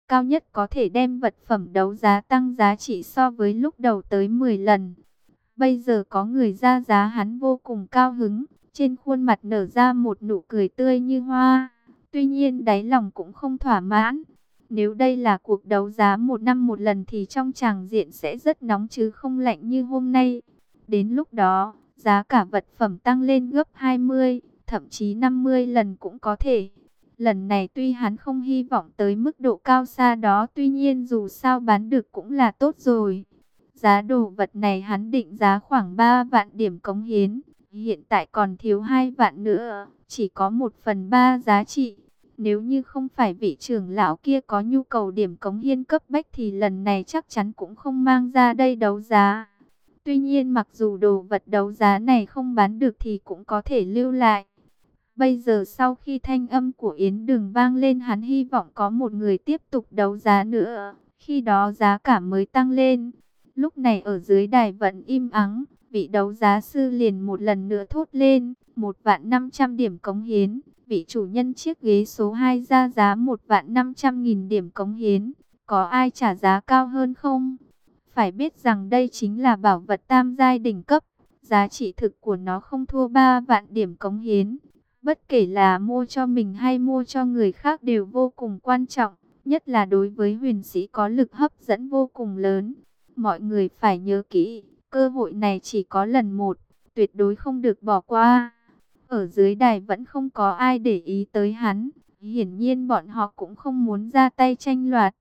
cao nhất có thể đem vật phẩm đấu giá tăng giá trị so với lúc đầu tới 10 lần. Bây giờ có người ra giá, hắn vô cùng cao hứng, trên khuôn mặt nở ra một nụ cười tươi như hoa. Tuy nhiên đáy lòng cũng không thỏa mãn. Nếu đây là cuộc đấu giá một năm một lần thì trong tràng diện sẽ rất nóng chứ không lạnh như hôm nay. Đến lúc đó, giá cả vật phẩm tăng lên gấp 20, thậm chí 50 lần cũng có thể. Lần này tuy hắn không hy vọng tới mức độ cao xa đó, tuy nhiên dù sao bán được cũng là tốt rồi. Giá đồ vật này hắn định giá khoảng 3 vạn điểm cống hiến, hiện tại còn thiếu 2 vạn nữa, chỉ có 1/3 giá trị. Nếu như không phải vị trưởng lão kia có nhu cầu điểm cống hiến cấp bách thì lần này chắc chắn cũng không mang ra đây đấu giá. Tuy nhiên mặc dù đồ vật đấu giá này không bán được thì cũng có thể lưu lại. Bây giờ sau khi thanh âm của Yến Đường vang lên, hắn hy vọng có một người tiếp tục đấu giá nữa, khi đó giá cả mới tăng lên. Lúc này ở dưới đài vẫn im ắng, vị đấu giá sư liền một lần nữa thốt lên, 1.500.000 điểm cống hiến. Vị chủ nhân chiếc ghế số 2 ra giá 1.500.000 điểm cống hiến. Có ai trả giá cao hơn không? Phải biết rằng đây chính là bảo vật tam giai đỉnh cấp. Giá trị thực của nó không thua 3 vạn điểm cống hiến. Bất kể là mua cho mình hay mua cho người khác đều vô cùng quan trọng. Nhất là đối với huyền sĩ có lực hấp dẫn vô cùng lớn. Mọi người phải nhớ kỹ, cơ hội này chỉ có lần một, tuyệt đối không được bỏ qua. Ở dưới đài vẫn không có ai để ý tới hắn. Hiển nhiên bọn họ cũng không muốn ra tay tranh đoạt.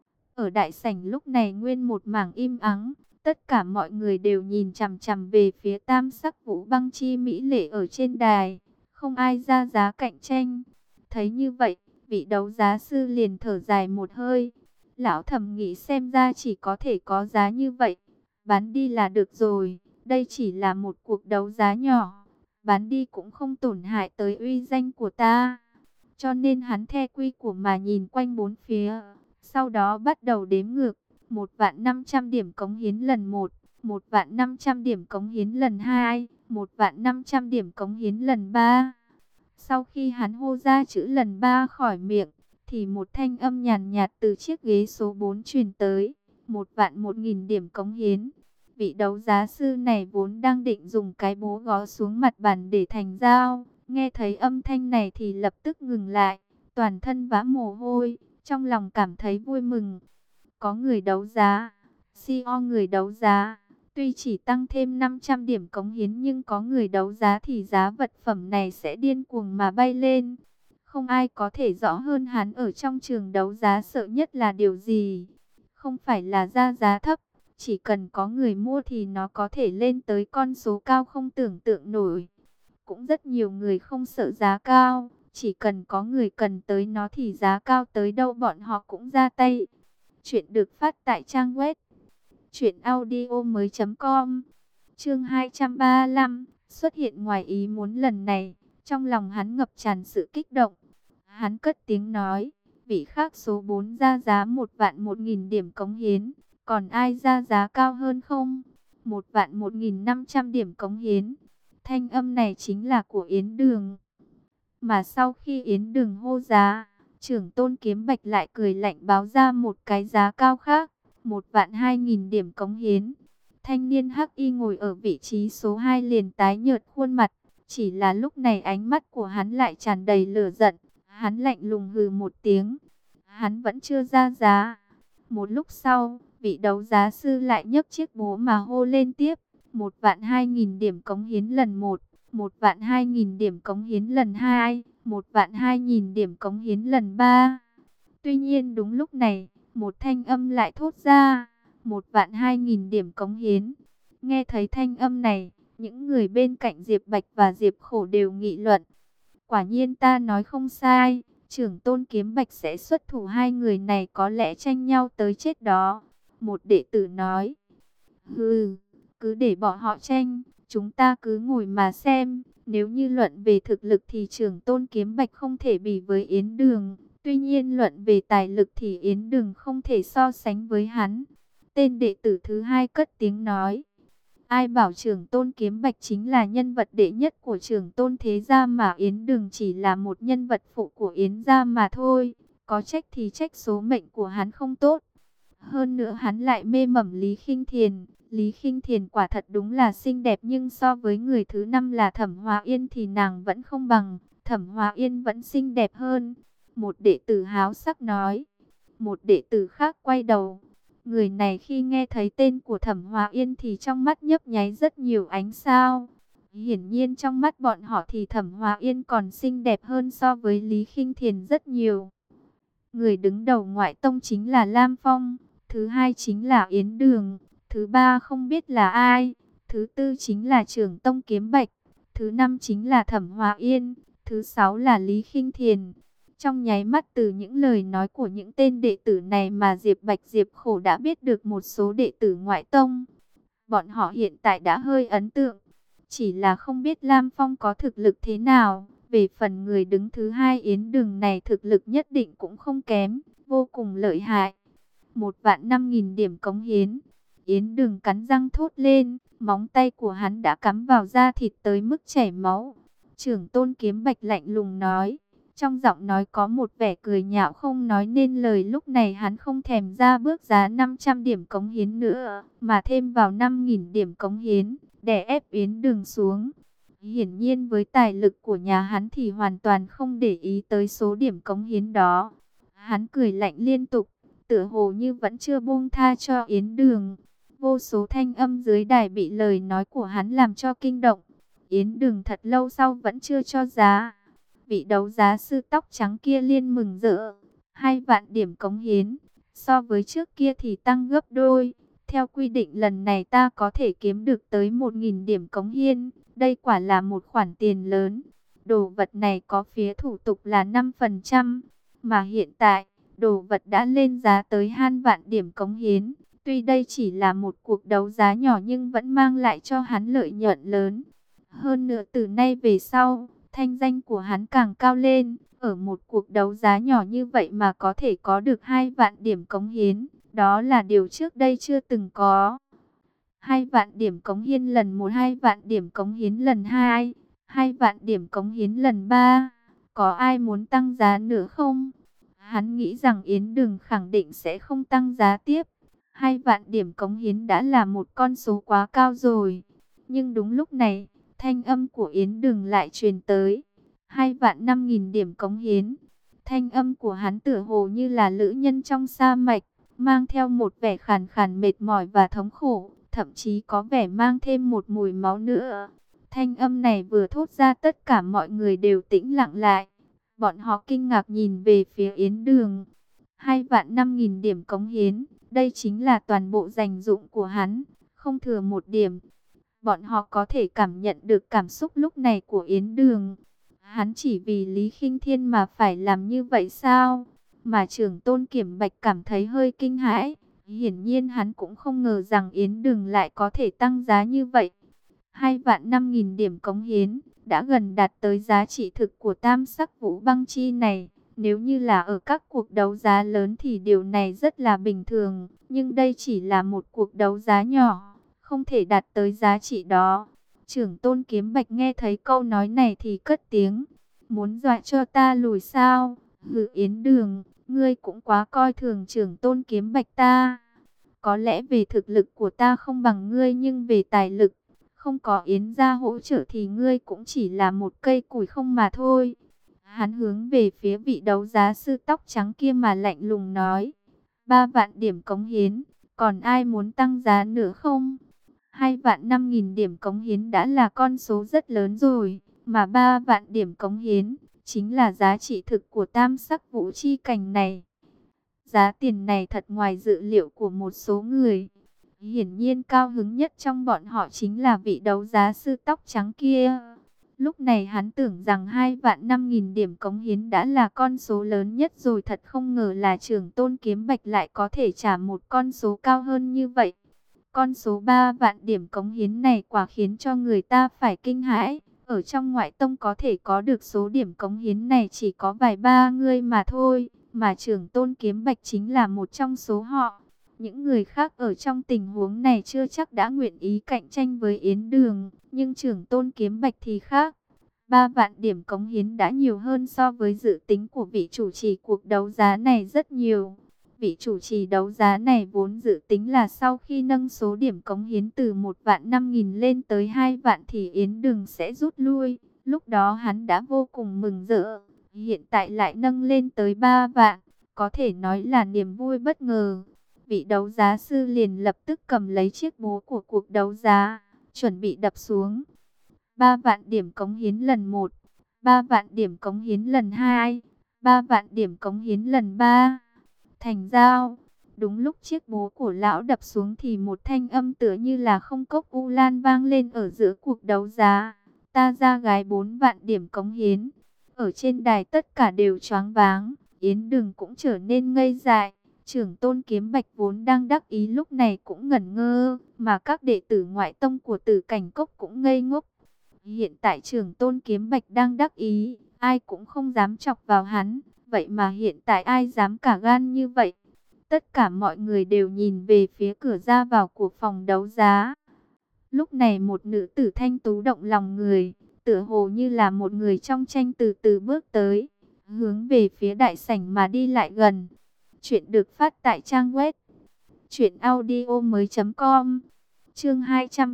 Ở đại sảnh lúc này nguyên một mảng im ắng. Tất cả mọi người đều nhìn chằm chằm về phía tam sắc vũ băng chi mỹ lệ ở trên đài. Không ai ra giá cạnh tranh. Thấy như vậy, vị đấu giá sư liền thở dài một hơi. Lão thầm nghĩ xem ra chỉ có thể có giá như vậy. Bán đi là được rồi. Đây chỉ là một cuộc đấu giá nhỏ. Bán đi cũng không tổn hại tới uy danh của ta. Cho nên hắn theo quy của mà nhìn quanh bốn phía. Sau đó bắt đầu đếm ngược. 1.500.000 điểm cống hiến lần 1. 1.500.000 điểm cống hiến lần 2. 1.500.000 điểm cống hiến lần 3. Sau khi hắn hô ra chữ lần 3 khỏi miệng, thì một thanh âm nhàn nhạt từ chiếc ghế số 4 truyền tới. 1.001.000 điểm cống hiến. Vị đấu giá sư này vốn đang định dùng cái búa gõ xuống mặt bàn để thành dao. Nghe thấy âm thanh này thì lập tức ngừng lại. Toàn thân vã mồ hôi, trong lòng cảm thấy vui mừng. Có người đấu giá, CEO người đấu giá. Tuy chỉ tăng thêm 500 điểm cống hiến nhưng có người đấu giá thì giá vật phẩm này sẽ điên cuồng mà bay lên. Không ai có thể rõ hơn hắn ở trong trường đấu giá sợ nhất là điều gì. Không phải là ra giá thấp, chỉ cần có người mua thì nó có thể lên tới con số cao không tưởng tượng nổi. Cũng rất nhiều người không sợ giá cao, chỉ cần có người cần tới nó thì giá cao tới đâu bọn họ cũng ra tay. Chuyện được phát tại trang web truyệnaudiomoi.com. Chương 235, xuất hiện ngoài ý muốn lần này, trong lòng hắn ngập tràn sự kích động. Hắn cất tiếng nói, vị khác số 4 ra giá 1.001.000 điểm cống hiến, còn ai ra giá cao hơn không? 1.001.500 điểm cống hiến. Thanh âm này chính là của Yến Đường. Mà sau khi Yến Đường hô giá, trưởng tôn Kiếm Bạch lại cười lạnh báo ra một cái giá cao khác, 1.200.000 điểm cống hiến. Thanh niên hắc y ngồi ở vị trí số 2 liền tái nhợt khuôn mặt, chỉ là lúc này ánh mắt của hắn lại tràn đầy lửa giận. Hắn lạnh lùng hừ một tiếng, hắn vẫn chưa ra giá. Một lúc sau, vị đấu giá sư lại nhấc chiếc búa mà hô lên tiếp, 1.200.000 điểm cống hiến lần 1, 1.200.000 điểm cống hiến lần 2, 1.200.000 điểm cống hiến lần 3. Tuy nhiên đúng lúc này, một thanh âm lại thốt ra, 1.200.000 điểm cống hiến. Nghe thấy thanh âm này, những người bên cạnh Diệp Bạch và Diệp Khổ đều nghị luận. Quả nhiên ta nói không sai, trưởng tôn Kiếm Bạch sẽ xuất thủ, hai người này có lẽ tranh nhau tới chết đó. Một đệ tử nói, hừ, cứ để bọn họ tranh, chúng ta cứ ngồi mà xem. Nếu như luận về thực lực thì trưởng tôn Kiếm Bạch không thể bì với Yến Đường. Tuy nhiên luận về tài lực thì Yến Đường không thể so sánh với hắn. Tên đệ tử thứ hai cất tiếng nói, ai bảo trưởng tôn Kiếm Bạch chính là nhân vật đệ nhất của trưởng tôn thế gia mà Yến Đường chỉ là một nhân vật phụ của Yến gia mà thôi. có trách thì trách số mệnh của hắn không tốt. Hơn nữa hắn lại mê mẩn Lý Khinh Thiền. Lý Khinh Thiền quả thật đúng là xinh đẹp, nhưng so với người thứ năm là Thẩm Hóa Yên thì nàng vẫn không bằng. Thẩm Hóa Yên vẫn xinh đẹp hơn. Một đệ tử háo sắc nói. Một đệ tử khác quay đầu. Người này khi nghe thấy tên của Thẩm Hóa Yên thì trong mắt nhấp nháy rất nhiều ánh sao. Hiển nhiên trong mắt bọn họ thì Thẩm Hóa Yên còn xinh đẹp hơn so với Lý Khinh Thiền rất nhiều. Người đứng đầu ngoại tông chính là Lam Phong, thứ hai chính là Yến Đường, thứ ba không biết là ai, thứ tư chính là Trưởng tông Kiếm Bạch, thứ năm chính là Thẩm Hóa Yên, thứ sáu là Lý Khinh Thiền. Trong nháy mắt từ những lời nói của những tên đệ tử này mà Diệp Bạch Diệp Khổ đã biết được một số đệ tử ngoại tông. Bọn họ hiện tại đã hơi ấn tượng, chỉ là không biết Lam Phong có thực lực thế nào. Về phần người đứng thứ hai Yến Đường này thực lực nhất định cũng không kém, vô cùng lợi hại. 1.500.000 điểm cống hiến. Yến Đường cắn răng thốt lên, móng tay của hắn đã cắm vào da thịt tới mức chảy máu. Trưởng tôn Kiếm Bạch lạnh lùng nói, trong giọng nói có một vẻ cười nhạo không nói nên lời. Lúc này hắn không thèm ra bước giá 500 điểm cống hiến nữa, mà thêm vào 5.000 điểm cống hiến, đè ép Yến Đường xuống. Hiển nhiên với tài lực của nhà hắn thì hoàn toàn không để ý tới số điểm cống hiến đó. Hắn cười lạnh liên tục, tựa hồ như vẫn chưa buông tha cho Yến Đường. Vô số thanh âm dưới đài bị lời nói của hắn làm cho kinh động. Yến Đường thật lâu sau vẫn chưa cho giá. Vị đấu giá sư tóc trắng kia liên mừng rỡ. 2 vạn điểm cống hiến, so với trước kia thì tăng gấp đôi. Theo quy định lần này ta có thể kiếm được tới 1.000 điểm cống hiến. Đây quả là một khoản tiền lớn. Đồ vật này có phía thủ tục là 5%. Mà hiện tại, đồ vật đã lên giá tới 2 vạn điểm cống hiến. Tuy đây chỉ là một cuộc đấu giá nhỏ nhưng vẫn mang lại cho hắn lợi nhuận lớn. Hơn nữa từ nay về sau, thanh danh của hắn càng cao lên. Ở một cuộc đấu giá nhỏ như vậy mà có thể có được 2 vạn điểm cống hiến. Đó là điều trước đây chưa từng có. 2 vạn điểm cống hiến lần 1, 2 vạn điểm cống hiến lần 2, 2 vạn điểm cống hiến lần 3. Có ai muốn tăng giá nữa không? Hắn nghĩ rằng Yến Đường khẳng định sẽ không tăng giá tiếp. 2 vạn điểm cống hiến đã là một con số quá cao rồi. Nhưng đúng lúc này, thanh âm của Yến Đường lại truyền tới. 2.500.000 điểm cống hiến. Thanh âm của hắn tựa hồ như là lữ nhân trong sa mạc, mang theo một vẻ khàn khàn mệt mỏi và thống khổ, thậm chí có vẻ mang thêm một mùi máu nữa. Thanh âm này vừa thốt ra tất cả mọi người đều tĩnh lặng lại. Bọn họ kinh ngạc nhìn về phía Yến Đường. 2.500.000 điểm cống hiến, đây chính là toàn bộ dành dụm của hắn, không thừa một điểm. Bọn họ có thể cảm nhận được cảm xúc lúc này của Yến Đường. Hắn chỉ vì Lý Khinh Thiên mà phải làm như vậy sao? Mà Trưởng tôn Kiếm Bạch cảm thấy hơi kinh hãi. Hiển nhiên hắn cũng không ngờ rằng Yến Đường lại có thể tăng giá như vậy. 2.500.000 điểm cống hiến đã gần đạt tới giá trị thực của tam sắc vũ băng chi này. Nếu như là ở các cuộc đấu giá lớn thì điều này rất là bình thường. Nhưng đây chỉ là một cuộc đấu giá nhỏ, không thể đạt tới giá trị đó. Trưởng tôn Kiếm Bạch nghe thấy câu nói này thì cất tiếng. Muốn dọa cho ta lùi sao? Hừ, Yến Đường, ngươi cũng quá coi thường Trưởng tôn Kiếm Bạch ta. Có lẽ về thực lực của ta không bằng ngươi, nhưng về tài lực, không có Yến gia hỗ trợ thì ngươi cũng chỉ là một cây củi không mà thôi. Hắn hướng về phía vị đấu giá sư tóc trắng kia mà lạnh lùng nói. 3 vạn điểm cống hiến, còn ai muốn tăng giá nữa không? 2.500.000 điểm cống hiến đã là con số rất lớn rồi, mà 3 vạn điểm cống hiến chính là giá trị thực của tam sắc vũ chi cảnh này. Giá tiền này thật ngoài dự liệu của một số người. Hiển nhiên cao hứng nhất trong bọn họ chính là vị đấu giá sư tóc trắng kia. Lúc này hắn tưởng rằng 2.500.000 điểm cống hiến đã là con số lớn nhất rồi, thật không ngờ là Trưởng tôn Kiếm Bạch lại có thể trả một con số cao hơn như vậy. Con số 3 vạn điểm cống hiến này quả khiến cho người ta phải kinh hãi. Ở trong ngoại tông có thể có được số điểm cống hiến này chỉ có vài ba người mà thôi. Mà Trưởng tôn Kiếm Bạch chính là một trong số họ. Những người khác ở trong tình huống này chưa chắc đã nguyện ý cạnh tranh với Yến Đường. Nhưng Trưởng tôn Kiếm Bạch thì khác. 3 vạn điểm cống hiến đã nhiều hơn so với dự tính của vị chủ trì cuộc đấu giá này rất nhiều. Vị chủ trì đấu giá này vốn dự tính là sau khi nâng số điểm cống hiến từ 1.500.000 lên tới 2 vạn thì Yến Đừng sẽ rút lui. Lúc đó hắn đã vô cùng mừng rỡ, hiện tại lại nâng lên tới 3 vạn, có thể nói là niềm vui bất ngờ. Vị đấu giá sư liền lập tức cầm lấy chiếc búa của cuộc đấu giá, chuẩn bị đập xuống. 3 vạn điểm cống hiến lần 1, 3 vạn điểm cống hiến lần 2, 3 vạn điểm cống hiến lần 3. Thành giao. Đúng lúc chiếc búa của lão đập xuống thì một thanh âm tựa như là không cốc u lan vang lên ở giữa cuộc đấu giá. Ta ra gái 4 vạn điểm cống hiến. Ở trên đài tất cả đều choáng váng, Yến Đừng cũng trở nên ngây dại. Trưởng tôn Kiếm Bạch vốn đang đắc ý lúc này cũng ngẩn ngơ, mà các đệ tử ngoại tông của Tử Cảnh Cốc cũng ngây ngốc. Hiện tại trưởng tôn Kiếm Bạch đang đắc ý, ai cũng không dám chọc vào hắn, vậy mà hiện tại ai dám cả gan như vậy? Tất cả mọi người đều nhìn về phía cửa ra vào của phòng đấu giá. Lúc này một nữ tử thanh tú động lòng người, tựa hồ như là một người trong tranh từ từ bước tới, hướng về phía đại sảnh mà đi lại gần. Chuyện được phát tại trang web truyệnaudiomoi.com. Chương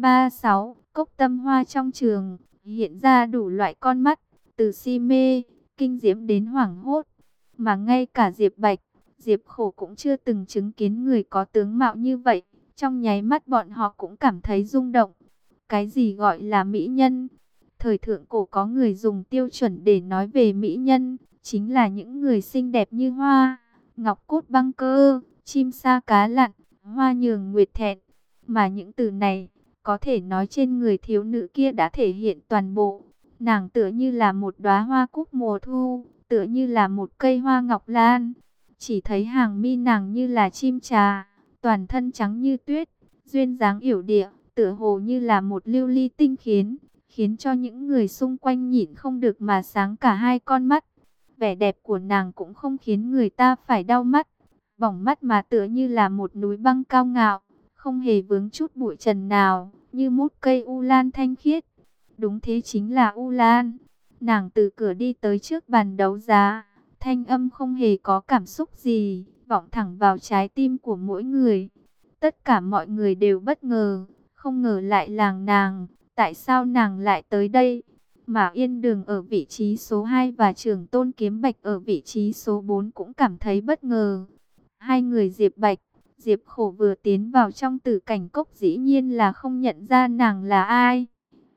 236, cốc tâm hoa trong trường, hiện ra đủ loại con mắt, từ si mê, kinh diễm đến hoảng hốt, mà ngay cả Diệp Bạch, Diệp Khổ cũng chưa từng chứng kiến người có tướng mạo như vậy, trong nháy mắt bọn họ cũng cảm thấy rung động. Cái gì gọi là mỹ nhân? Thời thượng cổ có người dùng tiêu chuẩn để nói về mỹ nhân, chính là những người xinh đẹp như hoa, ngọc cốt băng cơ, chim sa cá lặn, hoa nhường nguyệt thẹn. Mà những từ này, có thể nói trên người thiếu nữ kia đã thể hiện toàn bộ. Nàng tựa như là một đóa hoa cúc mùa thu, tựa như là một cây hoa ngọc lan. Chỉ thấy hàng mi nàng như là chim trà, toàn thân trắng như tuyết, duyên dáng yểu điệu, tựa hồ như là một lưu ly tinh khiến cho những người xung quanh nhịn không được mà sáng cả hai con mắt. Vẻ đẹp của nàng cũng không khiến người ta phải đau mắt, bỏng mắt mà tựa như là một núi băng cao ngạo, không hề vướng chút bụi trần nào, như một cây u lan thanh khiết. Đúng thế, chính là u lan. Nàng từ cửa đi tới trước bàn đấu giá, thanh âm không hề có cảm xúc gì, vọng thẳng vào trái tim của mỗi người. Tất cả mọi người đều bất ngờ, không ngờ lại là nàng, tại sao nàng lại tới đây? Mà Yên Đường ở vị trí số 2 và Trưởng Tôn Kiếm Bạch ở vị trí số 4 cũng cảm thấy bất ngờ. Hai người Diệp Bạch, Diệp Khổ vừa tiến vào trong Tử Cảnh Cốc dĩ nhiên là không nhận ra nàng là ai.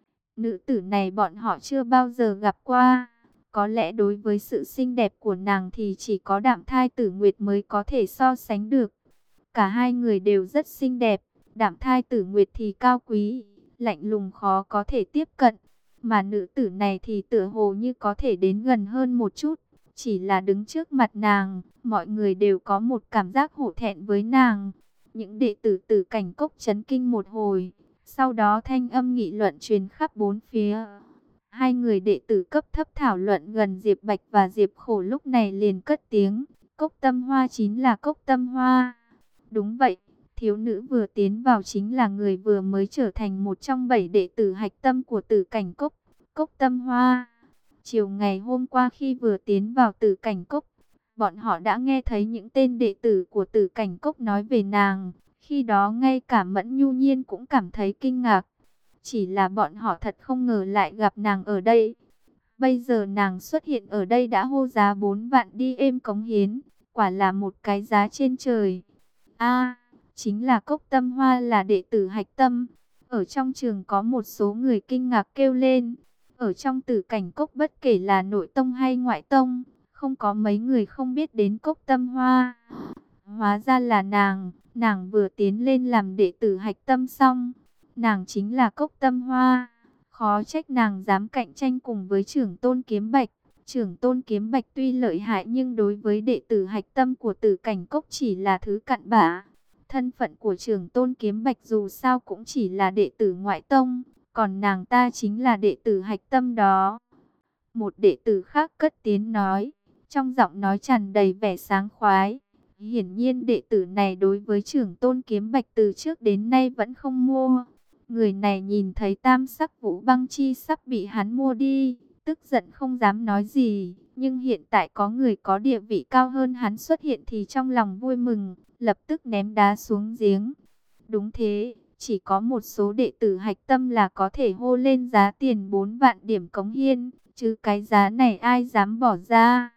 Nữ tử này bọn họ chưa bao giờ gặp qua. Có lẽ đối với sự xinh đẹp của nàng thì chỉ có Đạm Thai Tử Nguyệt mới có thể so sánh được. Cả hai người đều rất xinh đẹp. Đạm Thai Tử Nguyệt thì cao quý, lạnh lùng khó có thể tiếp cận. Mà nữ tử này thì tựa hồ như có thể đến gần hơn một chút. Chỉ là đứng trước mặt nàng, mọi người đều có một cảm giác hổ thẹn với nàng. Những đệ tử Tử Cảnh Cốc chấn kinh một hồi. Sau đó thanh âm nghị luận truyền khắp bốn phía. Hai người đệ tử cấp thấp thảo luận gần Diệp Bạch và Diệp Khổ lúc này liền cất tiếng. Cốc tâm hoa chính là cốc tâm hoa. Đúng vậy, thiếu nữ vừa tiến vào chính là người vừa mới trở thành một trong 7 đệ tử hạch tâm của Tử Cảnh Cốc, cốc tâm hoa. Chiều ngày hôm qua khi vừa tiến vào Tử Cảnh Cốc, bọn họ đã nghe thấy những tên đệ tử của Tử Cảnh Cốc nói về nàng. Khi đó ngay cả Mẫn Nhu Nhiên cũng cảm thấy kinh ngạc. Chỉ là bọn họ thật không ngờ lại gặp nàng ở đây. Bây giờ nàng xuất hiện ở đây đã hô giá 4 vạn đi êm cống hiến. Quả là một cái giá trên trời. Chính là cốc tâm hoa là đệ tử hạch tâm. Ở trong trường có một số người kinh ngạc kêu lên. Ở trong Tử Cảnh Cốc bất kể là nội tông hay ngoại tông, không có mấy người không biết đến cốc tâm hoa. Hóa ra là nàng vừa tiến lên làm đệ tử hạch tâm xong. Nàng chính là cốc tâm hoa. Khó trách nàng dám cạnh tranh cùng với Trưởng Tôn Kiếm Bạch. Trưởng Tôn Kiếm Bạch tuy lợi hại nhưng đối với đệ tử hạch tâm của Tử Cảnh Cốc chỉ là thứ cặn bã. Thân phận của Trưởng Tôn Kiếm Bạch dù sao cũng chỉ là đệ tử ngoại tông, còn nàng ta chính là đệ tử hạch tâm đó. Một đệ tử khác cất tiếng nói, trong giọng nói tràn đầy vẻ sáng khoái. Hiển nhiên đệ tử này đối với Trưởng Tôn Kiếm Bạch từ trước đến nay vẫn không mua. Người này nhìn thấy tam sắc vũ băng chi sắp bị hắn mua đi, tức giận không dám nói gì, nhưng hiện tại có người có địa vị cao hơn hắn xuất hiện thì trong lòng vui mừng, lập tức ném đá xuống giếng. Đúng thế, chỉ có một số đệ tử hạch tâm là có thể hô lên giá tiền 4 vạn điểm cống hiến, chứ cái giá này ai dám bỏ ra.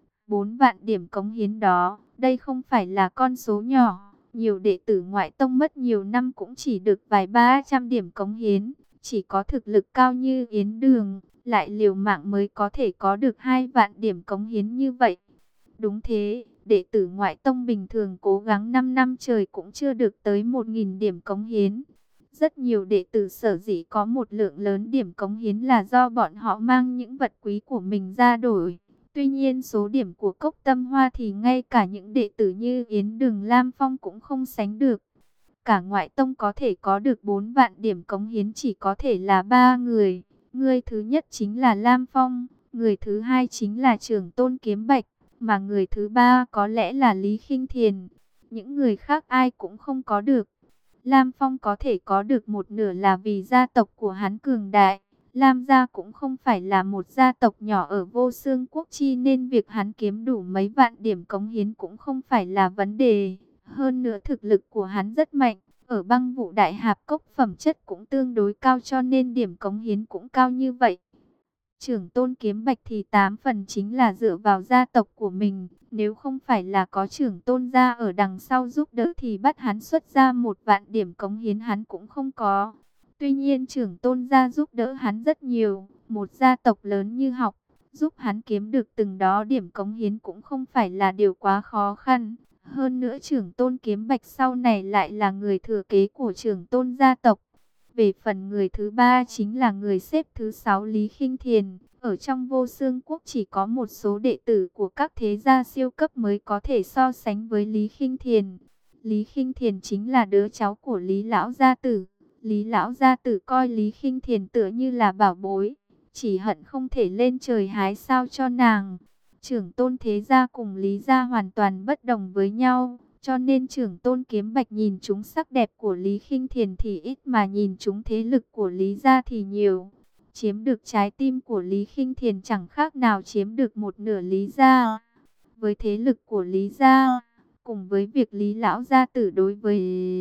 4 vạn điểm cống hiến đó, đây không phải là con số nhỏ. Nhiều đệ tử ngoại tông mất nhiều năm cũng chỉ được vài 300 điểm cống hiến. Chỉ có thực lực cao như Yến Đường, lại liều mạng mới có thể có được 2 vạn điểm cống hiến như vậy. Đúng thế, đệ tử ngoại tông bình thường cố gắng 5 năm trời cũng chưa được tới 1.000 điểm cống hiến. Rất nhiều đệ tử sở dĩ có một lượng lớn điểm cống hiến là do bọn họ mang những vật quý của mình ra đổi. Tuy nhiên số điểm của Cốc Tâm Hoa thì ngay cả những đệ tử như Yến Đường Lam Phong cũng không sánh được. Cả ngoại tông có thể có được 4 vạn điểm cống hiến chỉ có thể là 3 người. Người thứ nhất chính là Lam Phong, người thứ hai chính là Trưởng Tôn Kiếm Bạch, mà người thứ ba có lẽ là Lý Khinh Thiền. Những người khác ai cũng không có được. Lam Phong có thể có được một nửa là vì gia tộc của hắn cường đại. Lam gia cũng không phải là một gia tộc nhỏ ở Vô Xương Quốc chi nên việc hắn kiếm đủ mấy vạn điểm cống hiến cũng không phải là vấn đề. Hơn nữa thực lực của hắn rất mạnh, ở Băng Vụ Đại Hạp Cốc phẩm chất cũng tương đối cao cho nên điểm cống hiến cũng cao như vậy. Trưởng Tôn Kiếm Bạch thì 8 phần chính là dựa vào gia tộc của mình, nếu không phải là có Trưởng Tôn gia ở đằng sau giúp đỡ thì bắt hắn xuất ra 1 vạn điểm cống hiến hắn cũng không có. Tuy nhiên Trưởng Tôn gia giúp đỡ hắn rất nhiều, một gia tộc lớn như Học, giúp hắn kiếm được từng đó điểm cống hiến cũng không phải là điều quá khó khăn. Hơn nữa Trưởng Tôn Kiếm Bạch sau này lại là người thừa kế của Trưởng Tôn gia tộc. Về phần người thứ ba chính là người xếp thứ 6 Lý Khinh Thiền. Ở trong Vô Xương Quốc chỉ có một số đệ tử của các thế gia siêu cấp mới có thể so sánh với Lý Khinh Thiền. Lý Khinh Thiền chính là đứa cháu của Lý Lão Gia Tử. Lý Lão Gia Tử coi Lý Khinh Thiền tựa như là bảo bối, chỉ hận không thể lên trời hái sao cho nàng. Trưởng Tôn thế gia cùng Lý gia hoàn toàn bất đồng với nhau, cho nên Trưởng Tôn Kiếm Bạch nhìn chúng sắc đẹp của Lý Khinh Thiền thì ít mà nhìn chúng thế lực của Lý gia thì nhiều. Chiếm được trái tim của Lý Khinh Thiền chẳng khác nào chiếm được một nửa Lý gia. Với thế lực của Lý gia, cùng với việc Lý Lão Gia Tử đối với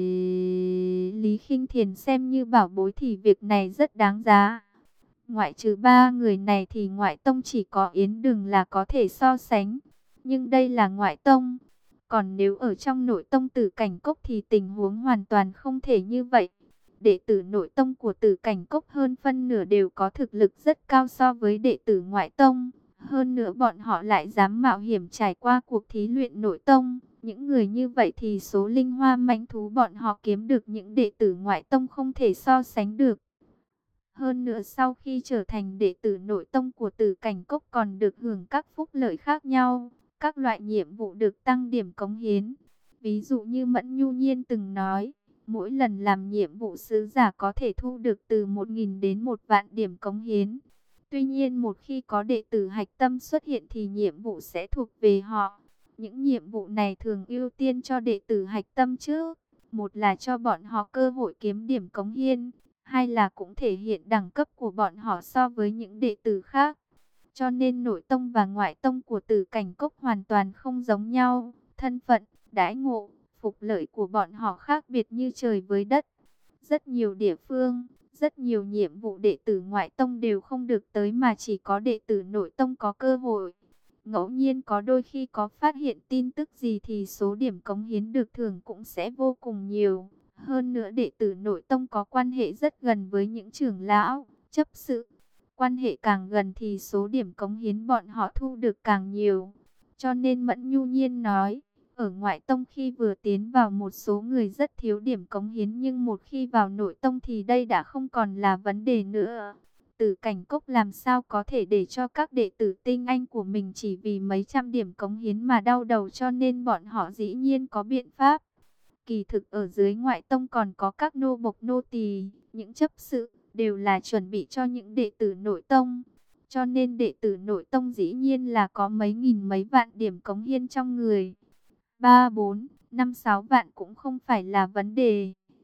Lý Khinh Thiền xem như bảo bối thì việc này rất đáng giá. Ngoại trừ 3 người này thì ngoại tông chỉ có Yến Đường là có thể so sánh. Nhưng đây là ngoại tông. Còn nếu ở trong nội tông Tử Cảnh Cốc thì tình huống hoàn toàn không thể như vậy. Đệ tử nội tông của Tử Cảnh Cốc hơn phân nửa đều có thực lực rất cao so với đệ tử ngoại tông. Hơn nữa bọn họ lại dám mạo hiểm trải qua cuộc thí luyện nội tông. Những người như vậy thì số linh hoa mãnh thú bọn họ kiếm được những đệ tử ngoại tông không thể so sánh được. Hơn nữa sau khi trở thành đệ tử nội tông của Tử Cảnh Cốc còn được hưởng các phúc lợi khác nhau, các loại nhiệm vụ được tăng điểm cống hiến. Ví dụ như Mẫn Nhu Nhiên từng nói, mỗi lần làm nhiệm vụ sứ giả có thể thu được từ 1.000 đến 1 vạn điểm cống hiến. Tuy nhiên một khi có đệ tử hạch tâm xuất hiện thì nhiệm vụ sẽ thuộc về họ. Những nhiệm vụ này thường ưu tiên cho đệ tử hạch tâm trước. Một là cho bọn họ cơ hội kiếm điểm cống hiến, hai là cũng thể hiện đẳng cấp của bọn họ so với những đệ tử khác. Cho nên nội tông và ngoại tông của Tử Cảnh Cốc hoàn toàn không giống nhau. Thân phận, đãi ngộ, phục lợi của bọn họ khác biệt như trời với đất. Rất nhiều địa phương, rất nhiều nhiệm vụ đệ tử ngoại tông đều không được tới mà chỉ có đệ tử nội tông có cơ hội. Ngẫu nhiên có đôi khi có phát hiện tin tức gì thì số điểm cống hiến được thưởng cũng sẽ vô cùng nhiều. Hơn nữa đệ tử nội tông có quan hệ rất gần với những trưởng lão, chấp sự. Quan hệ càng gần thì số điểm cống hiến bọn họ thu được càng nhiều. Cho nên Mẫn Nhu Nhiên nói, ở ngoại tông khi vừa tiến vào một số người rất thiếu điểm cống hiến nhưng một khi vào nội tông thì đây đã không còn là vấn đề nữa. Tử Cảnh Cốc làm sao có thể để cho các đệ tử tinh anh của mình chỉ vì mấy trăm điểm cống hiến mà đau đầu, cho nên bọn họ dĩ nhiên có biện pháp. Kỳ thực ở dưới ngoại tông còn có các nô bộc nô tỳ, những chấp sự, đều là chuẩn bị cho những đệ tử nội tông. Cho nên đệ tử nội tông dĩ nhiên là có mấy nghìn mấy vạn điểm cống hiến trong người. 3, 4, 5, 6 vạn cũng không phải là vấn đề.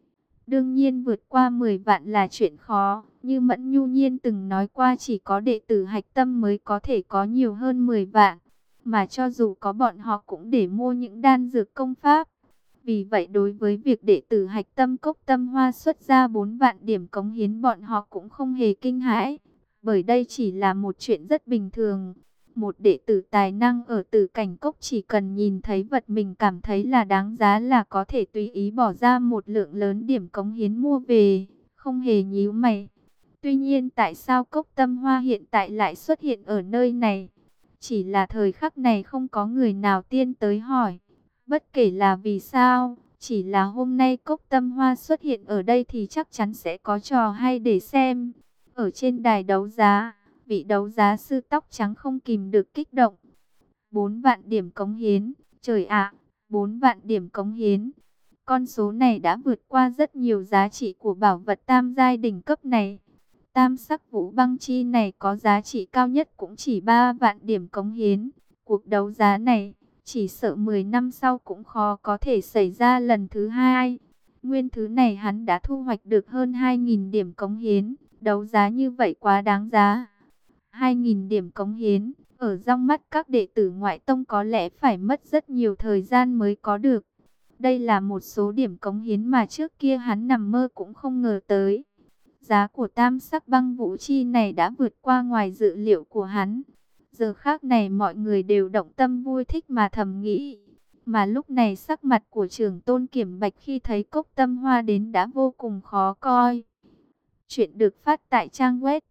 Đương nhiên vượt qua 10 vạn là chuyện khó, như Mẫn Nhu Nhiên từng nói qua chỉ có đệ tử hạch tâm mới có thể có nhiều hơn 10 vạn. Mà cho dù có bọn họ cũng để mua những đan dược công pháp. Vì vậy đối với việc đệ tử hạch tâm Cốc Tâm Hoa xuất ra 4 vạn điểm cống hiến bọn họ cũng không hề kinh hãi. Bởi đây chỉ là một chuyện rất bình thường. Một đệ tử tài năng ở Tử Cảnh Cốc chỉ cần nhìn thấy vật mình cảm thấy là đáng giá là có thể tùy ý bỏ ra một lượng lớn điểm cống hiến mua về, không hề nhíu mày. Tuy nhiên tại sao Cốc Tâm Hoa hiện tại lại xuất hiện ở nơi này? Chỉ là thời khắc này không có người nào tiên tới hỏi. Bất kể là vì sao, chỉ là hôm nay Cốc Tâm Hoa xuất hiện ở đây thì chắc chắn sẽ có trò hay để xem. Ở trên đài đấu giá, vị đấu giá sư tóc trắng không kìm được kích động. 4 vạn điểm cống hiến, trời ạ, 4 vạn điểm cống hiến. Con số này đã vượt qua rất nhiều giá trị của bảo vật tam giai đỉnh cấp này. Tam sắc vũ băng chi này có giá trị cao nhất cũng chỉ 3 vạn điểm cống hiến. Cuộc đấu giá này, chỉ sợ 10 năm sau cũng khó có thể xảy ra lần thứ hai. Nguyên thứ này hắn đã thu hoạch được hơn 2.000 điểm cống hiến. Đấu giá như vậy quá đáng giá. 2.000 điểm cống hiến, ở trong mắt các đệ tử ngoại tông có lẽ phải mất rất nhiều thời gian mới có được. Đây là một số điểm cống hiến mà trước kia hắn nằm mơ cũng không ngờ tới. Giá của tam sắc băng vũ chi này đã vượt qua ngoài dự liệu của hắn. Giờ khác này mọi người đều động tâm vui thích mà thầm nghĩ. Mà lúc này sắc mặt của trưởng tôn Kiểm Bạch khi thấy Cốc Tâm Hoa đến đã vô cùng khó coi. Chuyện được phát tại trang web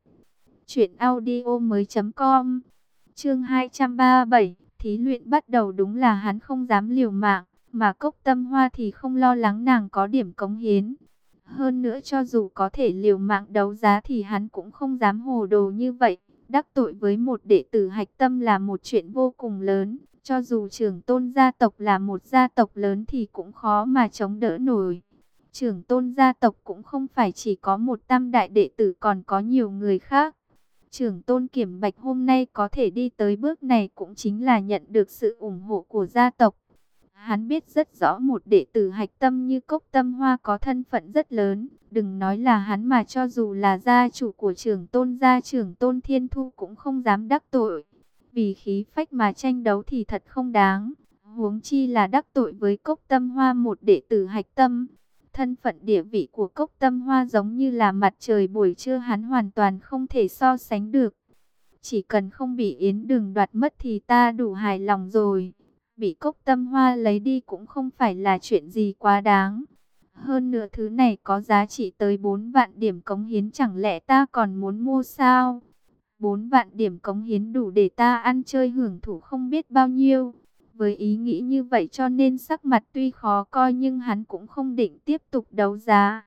truyệnaudiomoi.com. Chương 237, thí luyện bắt đầu. Đúng là hắn không dám liều mạng, mà Cốc Tâm Hoa thì không lo lắng nàng có điểm cống hiến. Hơn nữa cho dù có thể liều mạng đấu giá thì hắn cũng không dám hồ đồ như vậy. Đắc tội với một đệ tử hạch tâm là một chuyện vô cùng lớn. Cho dù trưởng tôn gia tộc là một gia tộc lớn thì cũng khó mà chống đỡ nổi. Trưởng tôn gia tộc cũng không phải chỉ có một tam đại đệ tử, còn có nhiều người khác. Trưởng tôn Kiểm Bạch hôm nay có thể đi tới bước này cũng chính là nhận được sự ủng hộ của gia tộc. Hắn biết rất rõ một đệ tử hạch tâm như Cốc Tâm Hoa có thân phận rất lớn. Đừng nói là hắn mà cho dù là gia chủ của trưởng tôn gia, trưởng tôn Thiên Thu cũng không dám đắc tội. Vì khí phách mà tranh đấu thì thật không đáng. Huống chi là đắc tội với Cốc Tâm Hoa, một đệ tử hạch tâm. Thân phận địa vị của Cốc Tâm Hoa giống như là mặt trời buổi trưa, hắn hoàn toàn không thể so sánh được. Chỉ cần không bị Yến Đường đoạt mất thì ta đủ hài lòng rồi. Bị Cốc Tâm Hoa lấy đi cũng không phải là chuyện gì quá đáng. Hơn nữa thứ này có giá trị tới 4 vạn điểm cống hiến, chẳng lẽ ta còn muốn mua sao? 4 vạn điểm cống hiến đủ để ta ăn chơi hưởng thụ không biết bao nhiêu. Với ý nghĩ như vậy cho nên sắc mặt tuy khó coi nhưng hắn cũng không định tiếp tục đấu giá.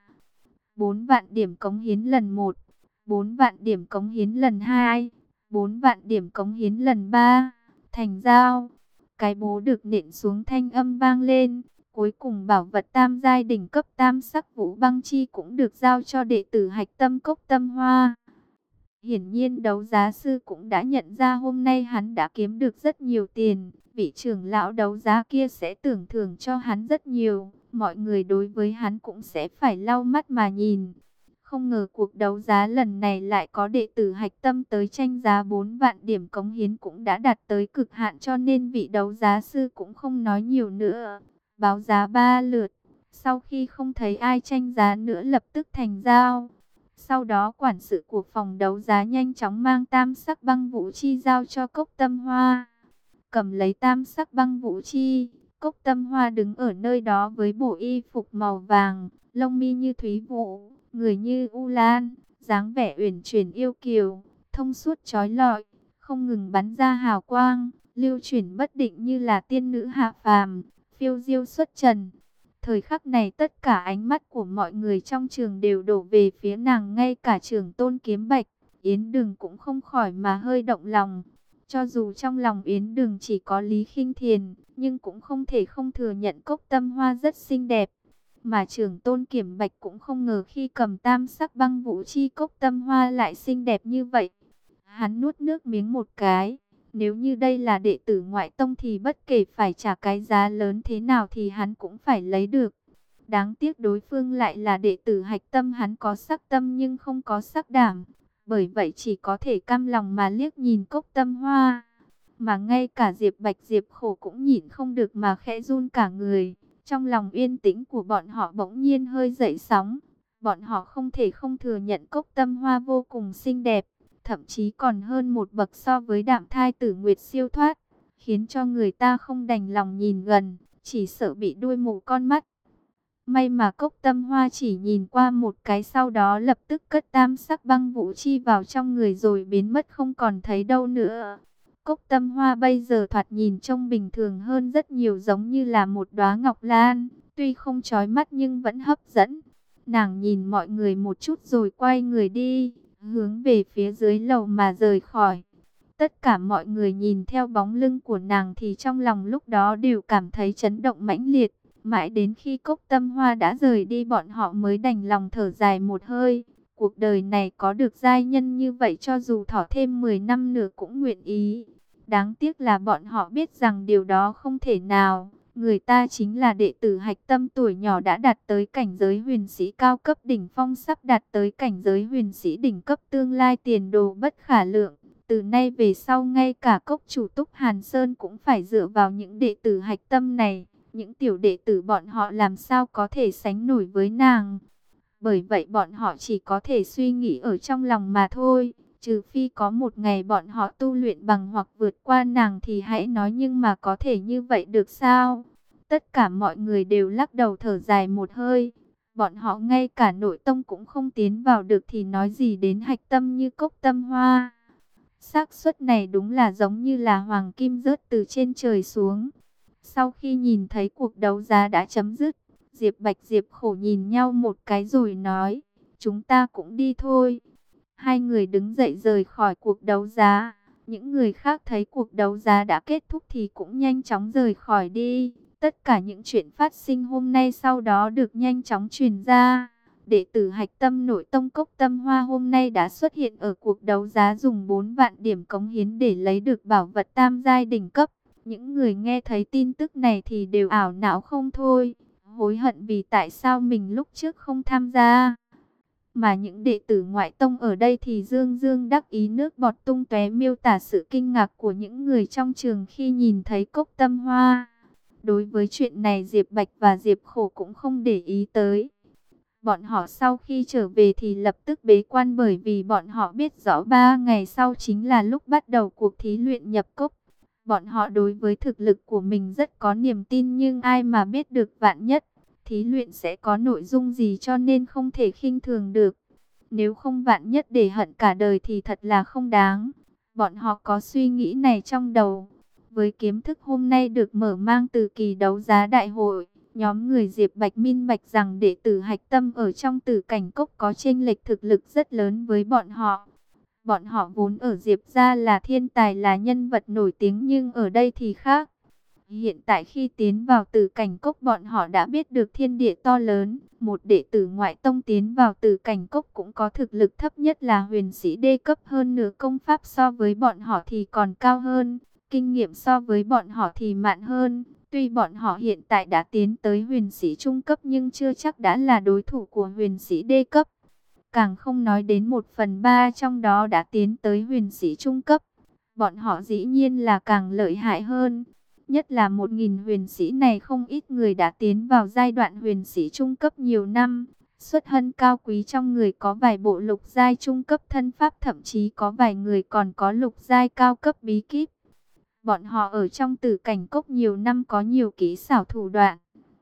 4 vạn điểm cống hiến lần 1, 4 vạn điểm cống hiến lần 2, 4 vạn điểm cống hiến lần 3, thành giao. Cái bố được nện xuống, thanh âm vang lên. Cuối cùng bảo vật tam giai đỉnh cấp tam sắc vũ băng chi cũng được giao cho đệ tử hạch tâm Cốc Tâm Hoa. Hiển nhiên đấu giá sư cũng đã nhận ra hôm nay hắn đã kiếm được rất nhiều tiền. Vị trưởng lão đấu giá kia sẽ tưởng thưởng cho hắn rất nhiều. Mọi người đối với hắn cũng sẽ phải lau mắt mà nhìn. Không ngờ cuộc đấu giá lần này lại có đệ tử hạch tâm tới tranh giá 4 vạn điểm cống hiến cũng đã đạt tới cực hạn, cho nên vị đấu giá sư cũng không nói nhiều nữa. Báo giá 3 lượt. Sau khi không thấy ai tranh giá nữa lập tức thành giao. Sau đó quản sự của phòng đấu giá nhanh chóng mang tam sắc băng vũ chi giao cho Cốc Tâm Hoa. Cầm lấy tam sắc băng vũ chi, Cốc Tâm Hoa đứng ở nơi đó với bộ y phục màu vàng, lông mi như thúy vũ, người như u lan, dáng vẻ uyển chuyển yêu kiều, thông suốt chói lọi, không ngừng bắn ra hào quang, lưu chuyển bất định như là tiên nữ hạ phàm, phiêu diêu xuất trần. Thời khắc này tất cả ánh mắt của mọi người trong trường đều đổ về phía nàng, ngay cả trưởng tôn Kiếm Bạch, Yến Đừng cũng không khỏi mà hơi động lòng. Cho dù trong lòng Yến Đừng chỉ có Lý Khinh Thiền, nhưng cũng không thể không thừa nhận Cốc Tâm Hoa rất xinh đẹp. Mà trưởng tôn Kiểm Bạch cũng không ngờ khi cầm tam sắc băng vũ chi Cốc Tâm Hoa lại xinh đẹp như vậy. Hắn nuốt nước miếng một cái. Nếu như đây là đệ tử ngoại tông thì bất kể phải trả cái giá lớn thế nào thì hắn cũng phải lấy được. Đáng tiếc đối phương lại là đệ tử hạch tâm, hắn có sắc tâm nhưng không có sắc đảm. Bởi vậy chỉ có thể cam lòng mà liếc nhìn Cốc Tâm Hoa. Mà ngay cả Diệp Bạch Diệp Khổ cũng nhịn không được mà khẽ run cả người. Trong lòng yên tĩnh của bọn họ bỗng nhiên hơi dậy sóng. Bọn họ không thể không thừa nhận Cốc Tâm Hoa vô cùng xinh đẹp, thậm chí còn hơn một bậc so với Đạm Thai Tử Nguyệt siêu thoát, khiến cho người ta không đành lòng nhìn gần, chỉ sợ bị đuôi mù con mắt. May mà Cốc Tâm Hoa chỉ nhìn qua một cái, sau đó lập tức cất tam sắc băng vũ chi vào trong người rồi biến mất không còn thấy đâu nữa. Cốc Tâm Hoa bây giờ thoạt nhìn trông bình thường hơn rất nhiều, giống như là một đóa ngọc lan, tuy không chói mắt nhưng vẫn hấp dẫn. Nàng nhìn mọi người một chút rồi quay người đi, hướng về phía dưới lầu mà rời khỏi. Tất cả mọi người nhìn theo bóng lưng của nàng thì trong lòng lúc đó đều cảm thấy chấn động mãnh liệt. Mãi đến khi Cốc Tâm Hoa đã rời đi, bọn họ mới đành lòng thở dài một hơi. Cuộc đời này có được giai nhân như vậy, cho dù thọ thêm 10 năm nữa cũng nguyện ý. Đáng tiếc là bọn họ biết rằng điều đó không thể nào. Người ta chính là đệ tử hạch tâm tuổi nhỏ đã đạt tới cảnh giới huyền sĩ cao cấp đỉnh phong, sắp đạt tới cảnh giới huyền sĩ đỉnh cấp, tương lai tiền đồ bất khả lượng. Từ nay về sau ngay cả cốc chủ Túc Hàn Sơn cũng phải dựa vào những đệ tử hạch tâm này. Những tiểu đệ tử bọn họ làm sao có thể sánh nổi với nàng. Bởi vậy bọn họ chỉ có thể suy nghĩ ở trong lòng mà thôi. Trừ phi có một ngày bọn họ tu luyện bằng hoặc vượt qua nàng thì hãy nói, nhưng mà có thể như vậy được sao? Tất cả mọi người đều lắc đầu thở dài một hơi. Bọn họ ngay cả nội tông cũng không tiến vào được thì nói gì đến hạch tâm như Cốc Tâm Hoa. Xác suất này đúng là giống như là hoàng kim rớt từ trên trời xuống. Sau khi nhìn thấy cuộc đấu giá đã chấm dứt, Diệp Bạch Diệp Khổ nhìn nhau một cái rồi nói, chúng ta cũng đi thôi. Hai người đứng dậy rời khỏi cuộc đấu giá. Những người khác thấy cuộc đấu giá đã kết thúc thì cũng nhanh chóng rời khỏi đi. Tất cả những chuyện phát sinh hôm nay sau đó được nhanh chóng truyền ra. Đệ tử hạch tâm nội tông Cốc Tâm Hoa hôm nay đã xuất hiện ở cuộc đấu giá, dùng 4 vạn điểm cống hiến để lấy được bảo vật tam giai đỉnh cấp. Những người nghe thấy tin tức này thì đều ảo não không thôi, hối hận vì tại sao mình lúc trước không tham gia. Mà những đệ tử ngoại tông ở đây thì dương dương đắc ý, nước bọt tung tóe, miêu tả sự kinh ngạc của những người trong trường khi nhìn thấy Cốc Tâm Hoa. Đối với chuyện này Diệp Bạch và Diệp Khổ cũng không để ý tới. Bọn họ sau khi trở về thì lập tức bế quan, bởi vì bọn họ biết rõ 3 ngày sau chính là lúc bắt đầu cuộc thí luyện nhập cốc. Bọn họ đối với thực lực của mình rất có niềm tin, nhưng ai mà biết được vạn nhất thí luyện sẽ có nội dung gì, cho nên không thể khinh thường được. Nếu không vạn nhất để hận cả đời thì thật là không đáng. Bọn họ có suy nghĩ này trong đầu. Với kiến thức hôm nay được mở mang từ kỳ đấu giá đại hội, nhóm người Diệp Bạch minh bạch rằng đệ tử hạch tâm ở trong Tử Cảnh Cốc có chênh lệch thực lực rất lớn với bọn họ. Bọn họ vốn ở Diệp gia là thiên tài, là nhân vật nổi tiếng, nhưng ở đây thì khác. Hiện tại khi tiến vào Tử Cảnh Cốc, bọn họ đã biết được thiên địa to lớn. Một đệ tử ngoại tông tiến vào Tử Cảnh Cốc cũng có thực lực thấp nhất là huyền sĩ đê cấp, hơn nửa công pháp so với bọn họ thì còn cao hơn, kinh nghiệm so với bọn họ thì mạn hơn. Tuy bọn họ hiện tại đã tiến tới huyền sĩ trung cấp nhưng chưa chắc đã là đối thủ của huyền sĩ đê cấp. Càng không nói đến 1/3 trong đó đã tiến tới huyền sĩ trung cấp. Bọn họ dĩ nhiên là càng lợi hại hơn. Nhất là 1000 huyền sĩ này, không ít người đã tiến vào giai đoạn huyền sĩ trung cấp nhiều năm. Xuất thân cao quý, trong người có vài bộ lục giai trung cấp thân pháp, thậm chí có vài người còn có lục giai cao cấp bí kíp. Bọn họ ở trong Tử Cảnh Cốc nhiều năm, có nhiều kỹ xảo thủ đoạn.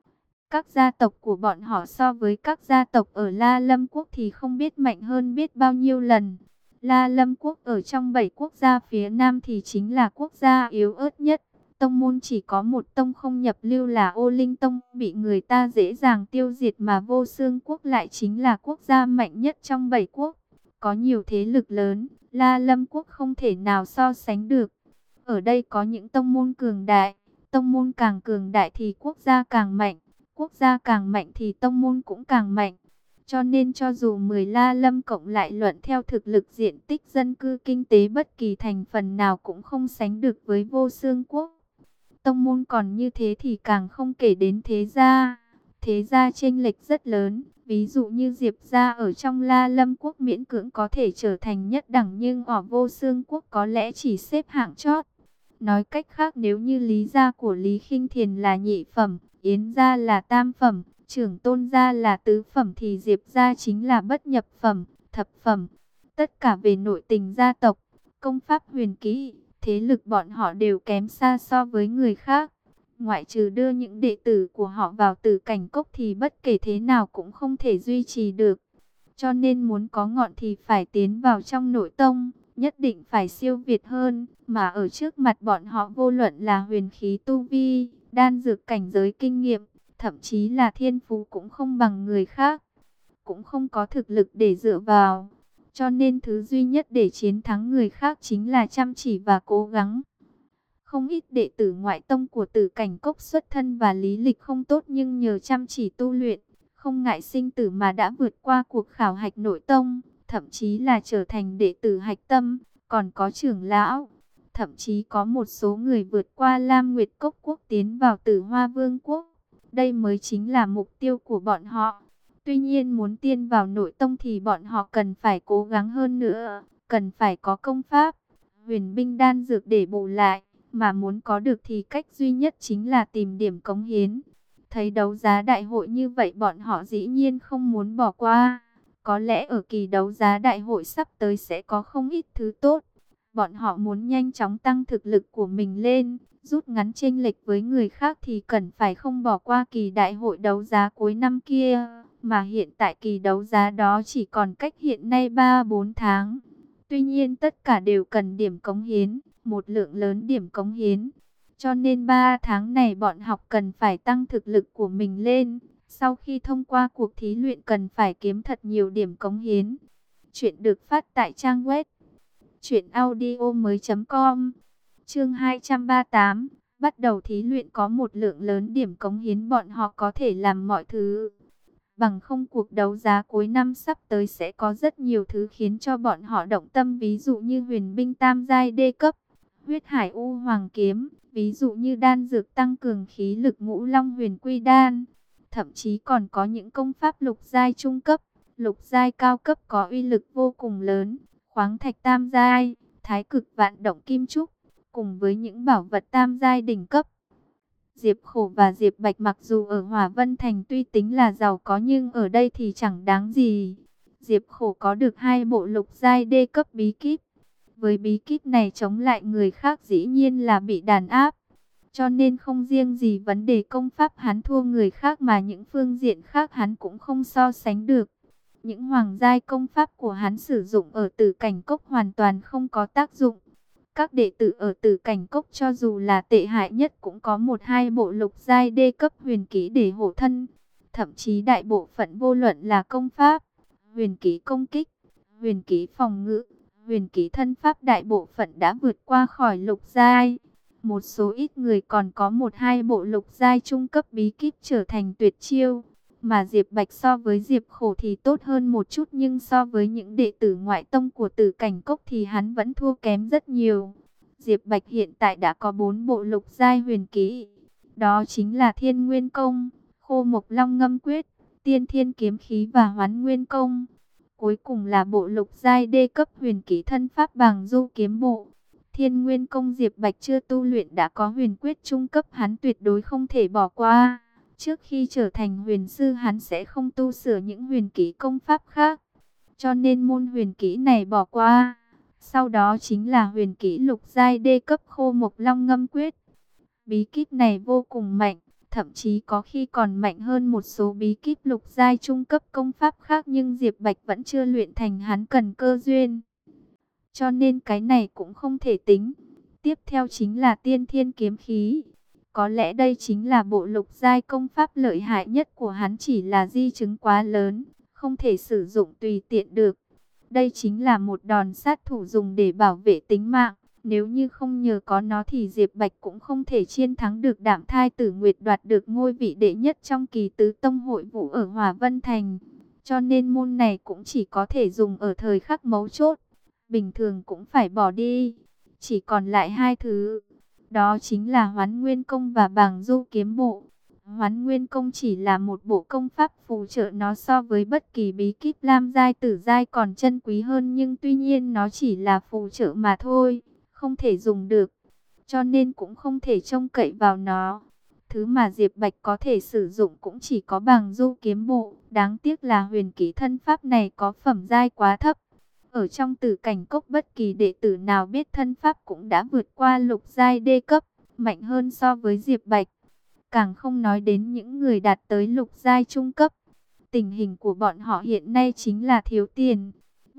Các gia tộc của bọn họ so với các gia tộc ở La Lâm Quốc thì không biết mạnh hơn biết bao nhiêu lần. La Lâm Quốc ở trong 7 quốc gia phía Nam thì chính là quốc gia yếu ớt nhất. Tông môn chỉ có một tông không nhập lưu là Ô Linh Tông, bị người ta dễ dàng tiêu diệt, mà Vô Xương Quốc lại chính là quốc gia mạnh nhất trong 7 quốc. Có nhiều thế lực lớn, La Lâm Quốc không thể nào so sánh được. Ở đây có những tông môn cường đại, tông môn càng cường đại thì quốc gia càng mạnh, quốc gia càng mạnh thì tông môn cũng càng mạnh. Cho nên cho dù 10 La Lâm cộng lại, luận theo thực lực, diện tích dân cư, kinh tế, bất kỳ thành phần nào cũng không sánh được với Vô Xương Quốc. Tông môn còn như thế thì càng không kể đến thế gia. Thế gia chênh lệch rất lớn, ví dụ như Diệp gia ở trong La Lâm quốc miễn cưỡng có thể trở thành nhất đẳng, nhưng ở Vô Xương quốc có lẽ chỉ xếp hạng chót. Nói cách khác, nếu như Lý gia của Lý Khinh Thiền là nhị phẩm, Yến gia là tam phẩm, Trưởng Tôn gia là tứ phẩm, thì Diệp gia chính là bất nhập phẩm, thập phẩm. Tất cả về nội tình gia tộc, công pháp huyền kỹ, thế lực bọn họ đều kém xa so với người khác. Ngoại trừ đưa những đệ tử của họ vào Tử Cảnh Cốc thì bất kể thế nào cũng không thể duy trì được. Cho nên muốn có ngọn thì phải tiến vào trong nội tông, nhất định phải siêu việt hơn. Mà ở trước mặt bọn họ, vô luận là huyền khí tu vi, đan dược cảnh giới kinh nghiệm, thậm chí là thiên phú cũng không bằng người khác, cũng không có thực lực để dựa vào. Cho nên thứ duy nhất để chiến thắng người khác chính là chăm chỉ và cố gắng. Không ít đệ tử ngoại tông của Tử Cảnh Cốc xuất thân và lý lịch không tốt, nhưng nhờ chăm chỉ tu luyện, không ngại sinh tử mà đã vượt qua cuộc khảo hạch nội tông, thậm chí là trở thành đệ tử hạch tâm, còn có trưởng lão. Thậm chí có một số người vượt qua Lam Nguyệt Cốc quốc tiến vào Tử Hoa Vương quốc. Đây mới chính là mục tiêu của bọn họ. Tuy nhiên muốn tiên vào nội tông thì bọn họ cần phải cố gắng hơn nữa, cần phải có công pháp, huyền binh đan dược để bù lại. Mà muốn có được thì cách duy nhất chính là tìm điểm cống hiến. Thấy đấu giá đại hội như vậy, bọn họ dĩ nhiên không muốn bỏ qua. Có lẽ ở kỳ đấu giá đại hội sắp tới sẽ có không ít thứ tốt. Bọn họ muốn nhanh chóng tăng thực lực của mình lên, rút ngắn chênh lệch với người khác thì cần phải không bỏ qua kỳ đại hội đấu giá cuối năm kia. Mà hiện tại kỳ đấu giá đó chỉ còn cách hiện nay 3-4 tháng. Tuy nhiên tất cả đều cần điểm cống hiến, một lượng lớn điểm cống hiến. Cho nên 3 tháng này bọn học cần phải tăng thực lực của mình lên. Sau khi thông qua cuộc thí luyện cần phải kiếm thật nhiều điểm cống hiến. Chuyện được phát tại trang web truyệnaudiomoi.com. Chương 238, bắt đầu thí luyện có một lượng lớn điểm cống hiến, bọn họ có thể làm mọi thứ. Bằng không cuộc đấu giá cuối năm sắp tới sẽ có rất nhiều thứ khiến cho bọn họ động tâm, ví dụ như huyền binh tam giai D cấp, huyết hải u hoàng kiếm, ví dụ như đan dược tăng cường khí lực Ngũ Long Huyền Quy đan, thậm chí còn có những công pháp lục giai trung cấp, lục giai cao cấp có uy lực vô cùng lớn, khoáng thạch tam giai, thái cực vạn động kim trúc, cùng với những bảo vật tam giai đỉnh cấp. Diệp Khổ và Diệp Bạch mặc dù ở Hỏa Vân Thành tuy tính là giàu có, nhưng ở đây thì chẳng đáng gì. Diệp Khổ có được 2 bộ lục giai D cấp bí kíp. Với bí kíp này chống lại người khác dĩ nhiên là bị đàn áp. Cho nên không riêng gì vấn đề công pháp hắn thua người khác, mà những phương diện khác hắn cũng không so sánh được. Những hoàng giai công pháp của hắn sử dụng ở Tử Cảnh Cốc hoàn toàn không có tác dụng. Các đệ tử ở Tử Cảnh Cốc cho dù là tệ hại nhất cũng có 1-2 bộ lục giai D cấp huyền kỹ để hộ thân. Thậm chí đại bộ phận vô luận là công pháp, huyền kỹ công kích, huyền kỹ phòng ngự, huyền kỹ thân pháp, đại bộ phận đã vượt qua khỏi lục giai. Một số ít người còn có 1-2 bộ lục giai trung cấp bí kíp trở thành tuyệt chiêu. Mà Diệp Bạch so với Diệp Khổ thì tốt hơn một chút, nhưng so với những đệ tử ngoại tông của Tử Cảnh Cốc thì hắn vẫn thua kém rất nhiều. Diệp Bạch hiện tại đã có 4 bộ lục giai huyền kỹ. Đó chính là Thiên Nguyên Công, Khô Mộc Long Ngâm Quyết, Tiên Thiên Kiếm Khí và Hoán Nguyên Công. Cuối cùng là bộ lục giai D cấp huyền kỹ thân pháp Bàng Du Kiếm Bộ. Thiên Nguyên Công Diệp Bạch chưa tu luyện đã có huyền quyết trung cấp, hắn tuyệt đối không thể bỏ qua. Trước khi trở thành huyền sư hắn sẽ không tu sửa những huyền kỹ công pháp khác. Cho nên môn huyền kỹ này bỏ qua. Sau đó chính là huyền kỹ lục giai D cấp Khô Mộc Long Ngâm Quyết. Bí kíp này vô cùng mạnh, thậm chí có khi còn mạnh hơn một số bí kíp lục giai trung cấp công pháp khác, nhưng Diệp Bạch vẫn chưa luyện thành, hắn cần cơ duyên. Cho nên cái này cũng không thể tính. Tiếp theo chính là Tiên Thiên Kiếm Khí. Có lẽ đây chính là bộ lục giai công pháp lợi hại nhất của hắn, chỉ là di chứng quá lớn, không thể sử dụng tùy tiện được. Đây chính là một đòn sát thủ dùng để bảo vệ tính mạng. Nếu như không nhờ có nó thì Diệp Bạch cũng không thể chiến thắng được Đạm Thai Tử Nguyệt, đoạt được ngôi vị đệ nhất trong kỳ tứ tông hội vũ ở Hỏa Vân Thành. Cho nên môn này cũng chỉ có thể dùng ở thời khắc mấu chốt. Bình thường cũng phải bỏ đi. Chỉ còn lại 2 thứ. Đó chính là Hoán Nguyên Công và Bàng Du Kiếm Bộ. Hoán Nguyên Công chỉ là một bộ công pháp phù trợ, nó so với bất kỳ bí kíp lam giai tử giai còn chân quý hơn, nhưng tuy nhiên nó chỉ là phù trợ mà thôi, không thể dùng được, cho nên cũng không thể trông cậy vào nó. Thứ mà Diệp Bạch có thể sử dụng cũng chỉ có Bàng Du kiếm bộ, đáng tiếc là huyền kỹ thân pháp này có phẩm giai quá thấp. Ở trong Tử Cảnh Cốc, bất kỳ đệ tử nào biết thân pháp cũng đã vượt qua lục giai đê cấp, mạnh hơn so với Diệp Bạch. Càng không nói đến những người đạt tới lục giai trung cấp. Tình hình của bọn họ hiện nay chính là thiếu tiền,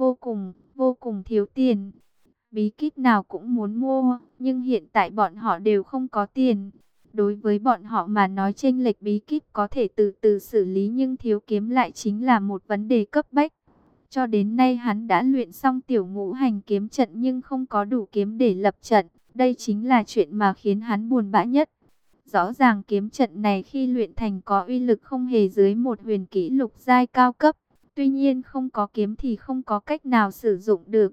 vô cùng thiếu tiền. Bí kíp nào cũng muốn mua, nhưng hiện tại bọn họ đều không có tiền. Đối với bọn họ mà nói, chênh lệch bí kíp có thể từ từ xử lý, nhưng thiếu kiếm lại chính là một vấn đề cấp bách. Cho đến nay hắn đã luyện xong tiểu ngũ hành kiếm trận nhưng không có đủ kiếm để lập trận. Đây chính là chuyện mà khiến hắn buồn bã nhất. Rõ ràng kiếm trận này khi luyện thành có uy lực không hề dưới một huyền kỹ lục giai cao cấp. Tuy nhiên không có kiếm thì không có cách nào sử dụng được.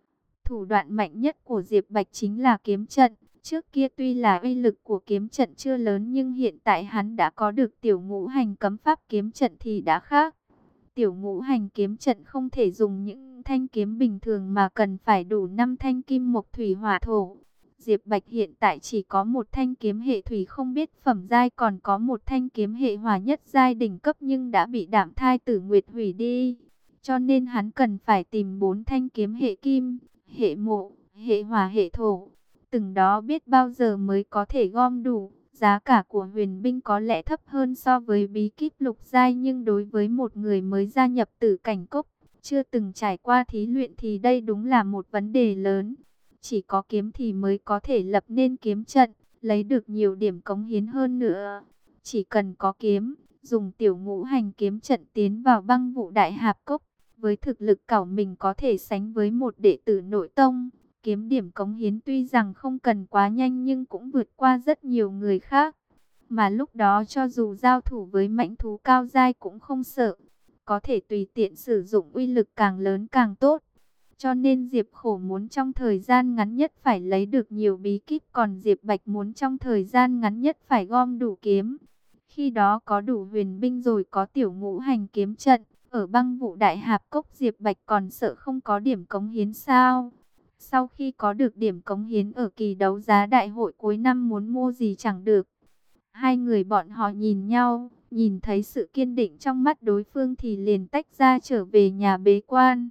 Thủ đoạn mạnh nhất của Diệp Bạch chính là kiếm trận. Trước kia tuy là uy lực của kiếm trận chưa lớn, nhưng hiện tại hắn đã có được tiểu ngũ hành cấm pháp kiếm trận thì đã khác. Tiểu ngũ hành kiếm trận không thể dùng những thanh kiếm bình thường mà cần phải đủ 5 thanh kim mộc thủy hỏa thổ. Diệp Bạch hiện tại chỉ có một thanh kiếm hệ thủy không biết phẩm giai, còn có một thanh kiếm hệ hỏa nhất giai đỉnh cấp nhưng đã bị Đạm Thai Tử Nguyệt hủy đi. Cho nên hắn cần phải tìm 4 thanh kiếm hệ kim, hệ mộ, hệ hỏa, hệ thổ. Từng đó biết bao giờ mới có thể gom đủ. Giá cả của huyền binh có lẽ thấp hơn so với bí kíp lục giai, nhưng đối với một người mới gia nhập Tử Cảnh Cốc, chưa từng trải qua thí luyện thì đây đúng là một vấn đề lớn. Chỉ có kiếm thì mới có thể lập nên kiếm trận, lấy được nhiều điểm cống hiến hơn nữa. Chỉ cần có kiếm, dùng tiểu ngũ hành kiếm trận tiến vào Băng Vụ Đại Hạp Cốc, với thực lực cảo mình có thể sánh với một đệ tử nội tông. Kiếm điểm cống hiến tuy rằng không cần quá nhanh nhưng cũng vượt qua rất nhiều người khác. Mà lúc đó cho dù giao thủ với mãnh thú cao giai cũng không sợ. Có thể tùy tiện sử dụng, uy lực càng lớn càng tốt. Cho nên Diệp Khổ muốn trong thời gian ngắn nhất phải lấy được nhiều bí kíp, còn Diệp Bạch muốn trong thời gian ngắn nhất phải gom đủ kiếm. Khi đó có đủ huyền binh rồi có tiểu ngũ hành kiếm trận, ở Băng Vụ Đại Hạp Cốc Diệp Bạch còn sợ không có điểm cống hiến sao? Sau khi có được điểm cống hiến ở kỳ đấu giá đại hội cuối năm, muốn mua gì chẳng được. Hai người bọn họ nhìn nhau, nhìn thấy sự kiên định trong mắt đối phương thì liền tách ra trở về nhà bế quan.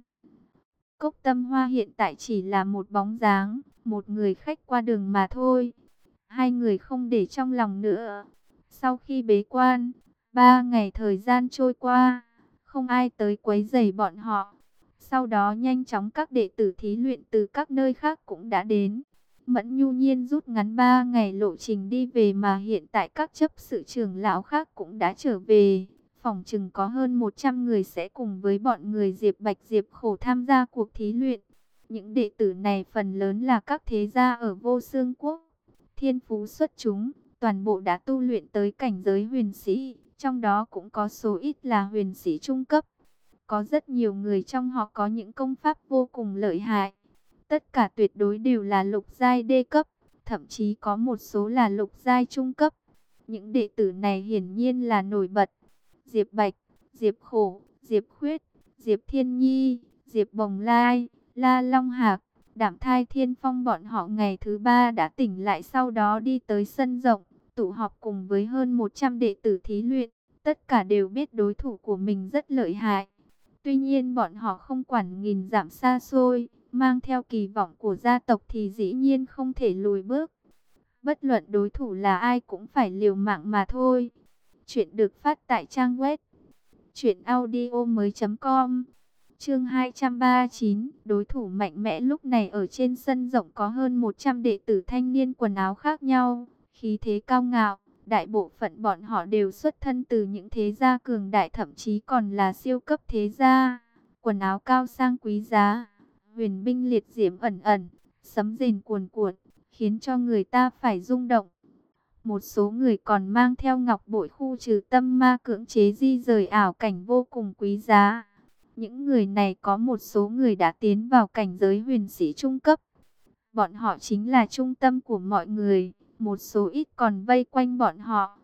Cốc Tâm Hoa hiện tại chỉ là một bóng dáng, một người khách qua đường mà thôi. Hai người không để trong lòng nữa. Sau khi bế quan, 3 ngày thời gian trôi qua, không ai tới quấy rầy bọn họ. Sau đó nhanh chóng các đệ tử thí luyện từ các nơi khác cũng đã đến. Mẫn nhu nhiên rút ngắn 3 ngày lộ trình đi về, mà hiện tại các chấp sự trưởng lão khác cũng đã trở về. Phòng chừng có hơn 100 người sẽ cùng với bọn người Diệp Bạch Diệp Khổ tham gia cuộc thí luyện. Những đệ tử này phần lớn là các thế gia ở Vô Xương Quốc. Thiên phú xuất chúng, toàn bộ đã tu luyện tới cảnh giới huyền sĩ. Trong đó cũng có số ít là huyền sĩ trung cấp. Có rất nhiều người trong họ có những công pháp vô cùng lợi hại. Tất cả tuyệt đối đều là lục giai đê cấp, thậm chí có một số là lục giai trung cấp. Những đệ tử này hiển nhiên là nổi bật. Diệp Bạch, Diệp Khổ, Diệp Khuyết, Diệp Thiên Nhi, Diệp Bồng Lai, La Long Hạc, Đạm Thai Thiên Phong, bọn họ ngày thứ 3 đã tỉnh lại, sau đó đi tới sân rộng, tụ họp cùng với hơn 100 đệ tử thí luyện. Tất cả đều biết đối thủ của mình rất lợi hại. Tuy nhiên bọn họ không quản nghìn dặm xa xôi, mang theo kỳ vọng của gia tộc thì dĩ nhiên không thể lùi bước. Bất luận đối thủ là ai cũng phải liều mạng mà thôi. Chuyện được phát tại trang web truyệnaudiomoi.com. Chương 239, đối thủ mạnh mẽ. Lúc này ở trên sân rộng có hơn 100 đệ tử thanh niên quần áo khác nhau, khí thế cao ngạo. Đại bộ phận bọn họ đều xuất thân từ những thế gia cường đại, thậm chí còn là siêu cấp thế gia. Quần áo cao sang quý giá, huyền binh liệt diễm ẩn ẩn, sấm rền cuồn cuộn, khiến cho người ta phải rung động. Một số người còn mang theo ngọc bội khu trừ tâm ma, cưỡng chế di rời ảo cảnh vô cùng quý giá. Những người này có một số người đã tiến vào cảnh giới huyền sĩ trung cấp. Bọn họ chính là trung tâm của mọi người, một số ít còn vây quanh bọn họ.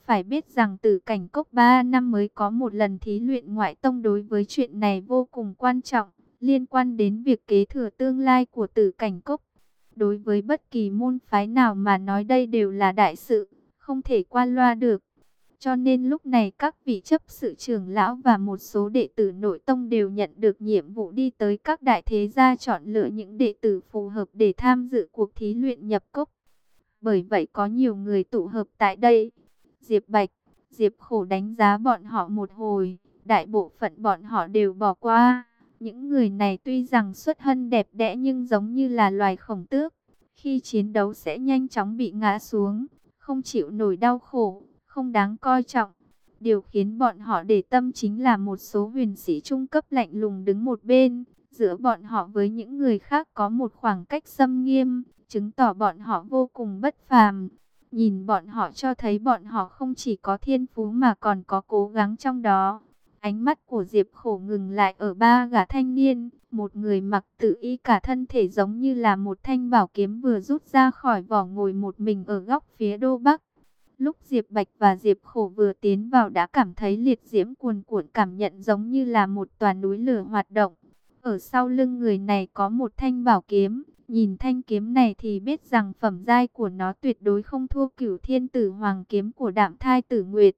phải biết rằng Tử Cảnh Cốc 3 năm mới có một lần thí luyện ngoại tông, đối với chuyện này vô cùng quan trọng, liên quan đến việc kế thừa tương lai của Tử Cảnh Cốc. Đối với bất kỳ môn phái nào mà nói đây đều là đại sự, không thể qua loa được. Cho nên lúc này các vị chấp sự trưởng lão và một số đệ tử nội tông đều nhận được nhiệm vụ đi tới các đại thế gia chọn lựa những đệ tử phù hợp để tham dự cuộc thí luyện nhập cốc. Bởi vậy có nhiều người tụ hợp tại đây. Diệp Bạch, Diệp Khổ đánh giá bọn họ một hồi, đại bộ phận bọn họ đều bỏ qua. Những người này tuy rằng xuất thân đẹp đẽ nhưng giống như là loài khổng tước, khi chiến đấu sẽ nhanh chóng bị ngã xuống, không chịu nổi đau khổ, không đáng coi trọng. Điều khiến bọn họ để tâm chính là một số huyền sĩ trung cấp lạnh lùng đứng một bên, giữa bọn họ với những người khác có một khoảng cách xâm nghiêm, chứng tỏ bọn họ vô cùng bất phàm. Nhìn bọn họ cho thấy bọn họ không chỉ có thiên phú mà còn có cố gắng trong đó. Ánh mắt của Diệp Khổ ngừng lại ở ba gã thanh niên, một người mặc tự y cả thân thể giống như là một thanh bảo kiếm vừa rút ra khỏi vỏ ngồi một mình ở góc phía đô bắc. Lúc Diệp Bạch và Diệp Khổ vừa tiến vào đã cảm thấy liệt diễm cuồn cuộn, cảm nhận giống như là một tòa núi lửa hoạt động. Ở sau lưng người này có một thanh bảo kiếm, nhìn thanh kiếm này thì biết rằng phẩm giai của nó tuyệt đối không thua Cửu Thiên Tử Hoàng kiếm của Đạm Thai Tử Nguyệt.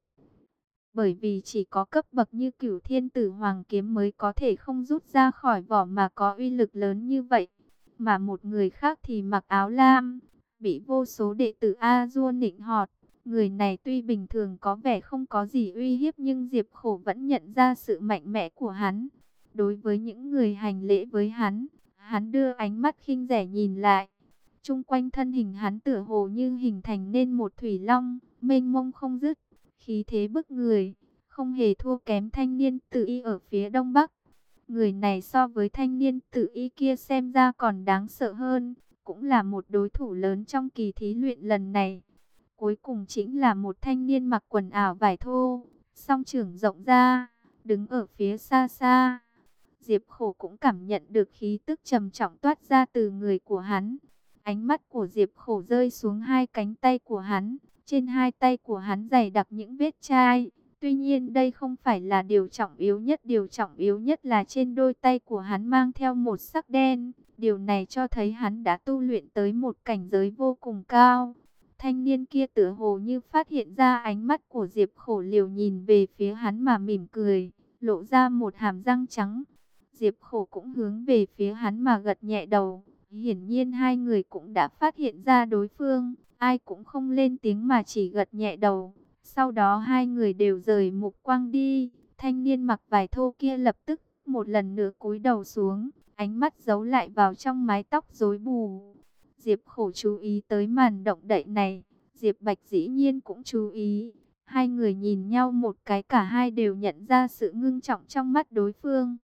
Bởi vì chỉ có cấp bậc như Cửu Thiên Tử Hoàng kiếm mới có thể không rút ra khỏi vỏ mà có uy lực lớn như vậy. Mà một người khác thì mặc áo lam, bị vô số đệ tử A-dua nịnh hót. Người này tuy bình thường có vẻ không có gì uy hiếp nhưng Diệp Khổ vẫn nhận ra sự mạnh mẽ của hắn. Đối với những người hành lễ với hắn, hắn đưa ánh mắt khinh rẻ nhìn lại. Chung quanh thân hình hắn tựa hồ như hình thành nên một thủy long, mênh mông không dứt, khí thế bức người, không hề thua kém thanh niên tự y ở phía đông bắc. Người này so với thanh niên tự y kia xem ra còn đáng sợ hơn, cũng là một đối thủ lớn trong kỳ thí luyện lần này. Cuối cùng chính là một thanh niên mặc quần áo vải thô, song chưởng rộng ra, đứng ở phía xa xa. Diệp Khổ cũng cảm nhận được khí tức trầm trọng toát ra từ người của hắn. Ánh mắt của Diệp Khổ rơi xuống hai cánh tay của hắn. Trên hai tay của hắn dày đặc những vết chai. Tuy nhiên đây không phải là điều trọng yếu nhất. Điều trọng yếu nhất là trên đôi tay của hắn mang theo một sắc đen. Điều này cho thấy hắn đã tu luyện tới một cảnh giới vô cùng cao. Thanh niên kia tựa hồ như phát hiện ra ánh mắt của Diệp Khổ, liều nhìn về phía hắn mà mỉm cười, lộ ra một hàm răng trắng. Diệp Khổ cũng hướng về phía hắn mà gật nhẹ đầu. Hiển nhiên hai người cũng đã phát hiện ra đối phương, ai cũng không lên tiếng mà chỉ gật nhẹ đầu. Sau đó hai người đều rời mục quang đi. Thanh niên mặc vải thô kia lập tức một lần nữa cúi đầu xuống, ánh mắt giấu lại vào trong mái tóc rối bù. Diệp Khổ chú ý tới màn động đậy này, Diệp Bạch dĩ nhiên cũng chú ý. Hai người nhìn nhau một cái, cả hai đều nhận ra sự ngưng trọng trong mắt đối phương.